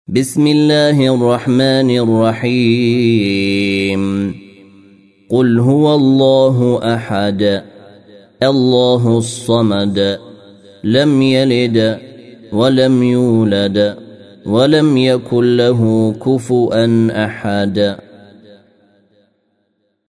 بسم الله الرحمن الرحيم قل هو الله أحد الله الصمد لم يلد ولم يولد ولم يكن له كفؤا أحد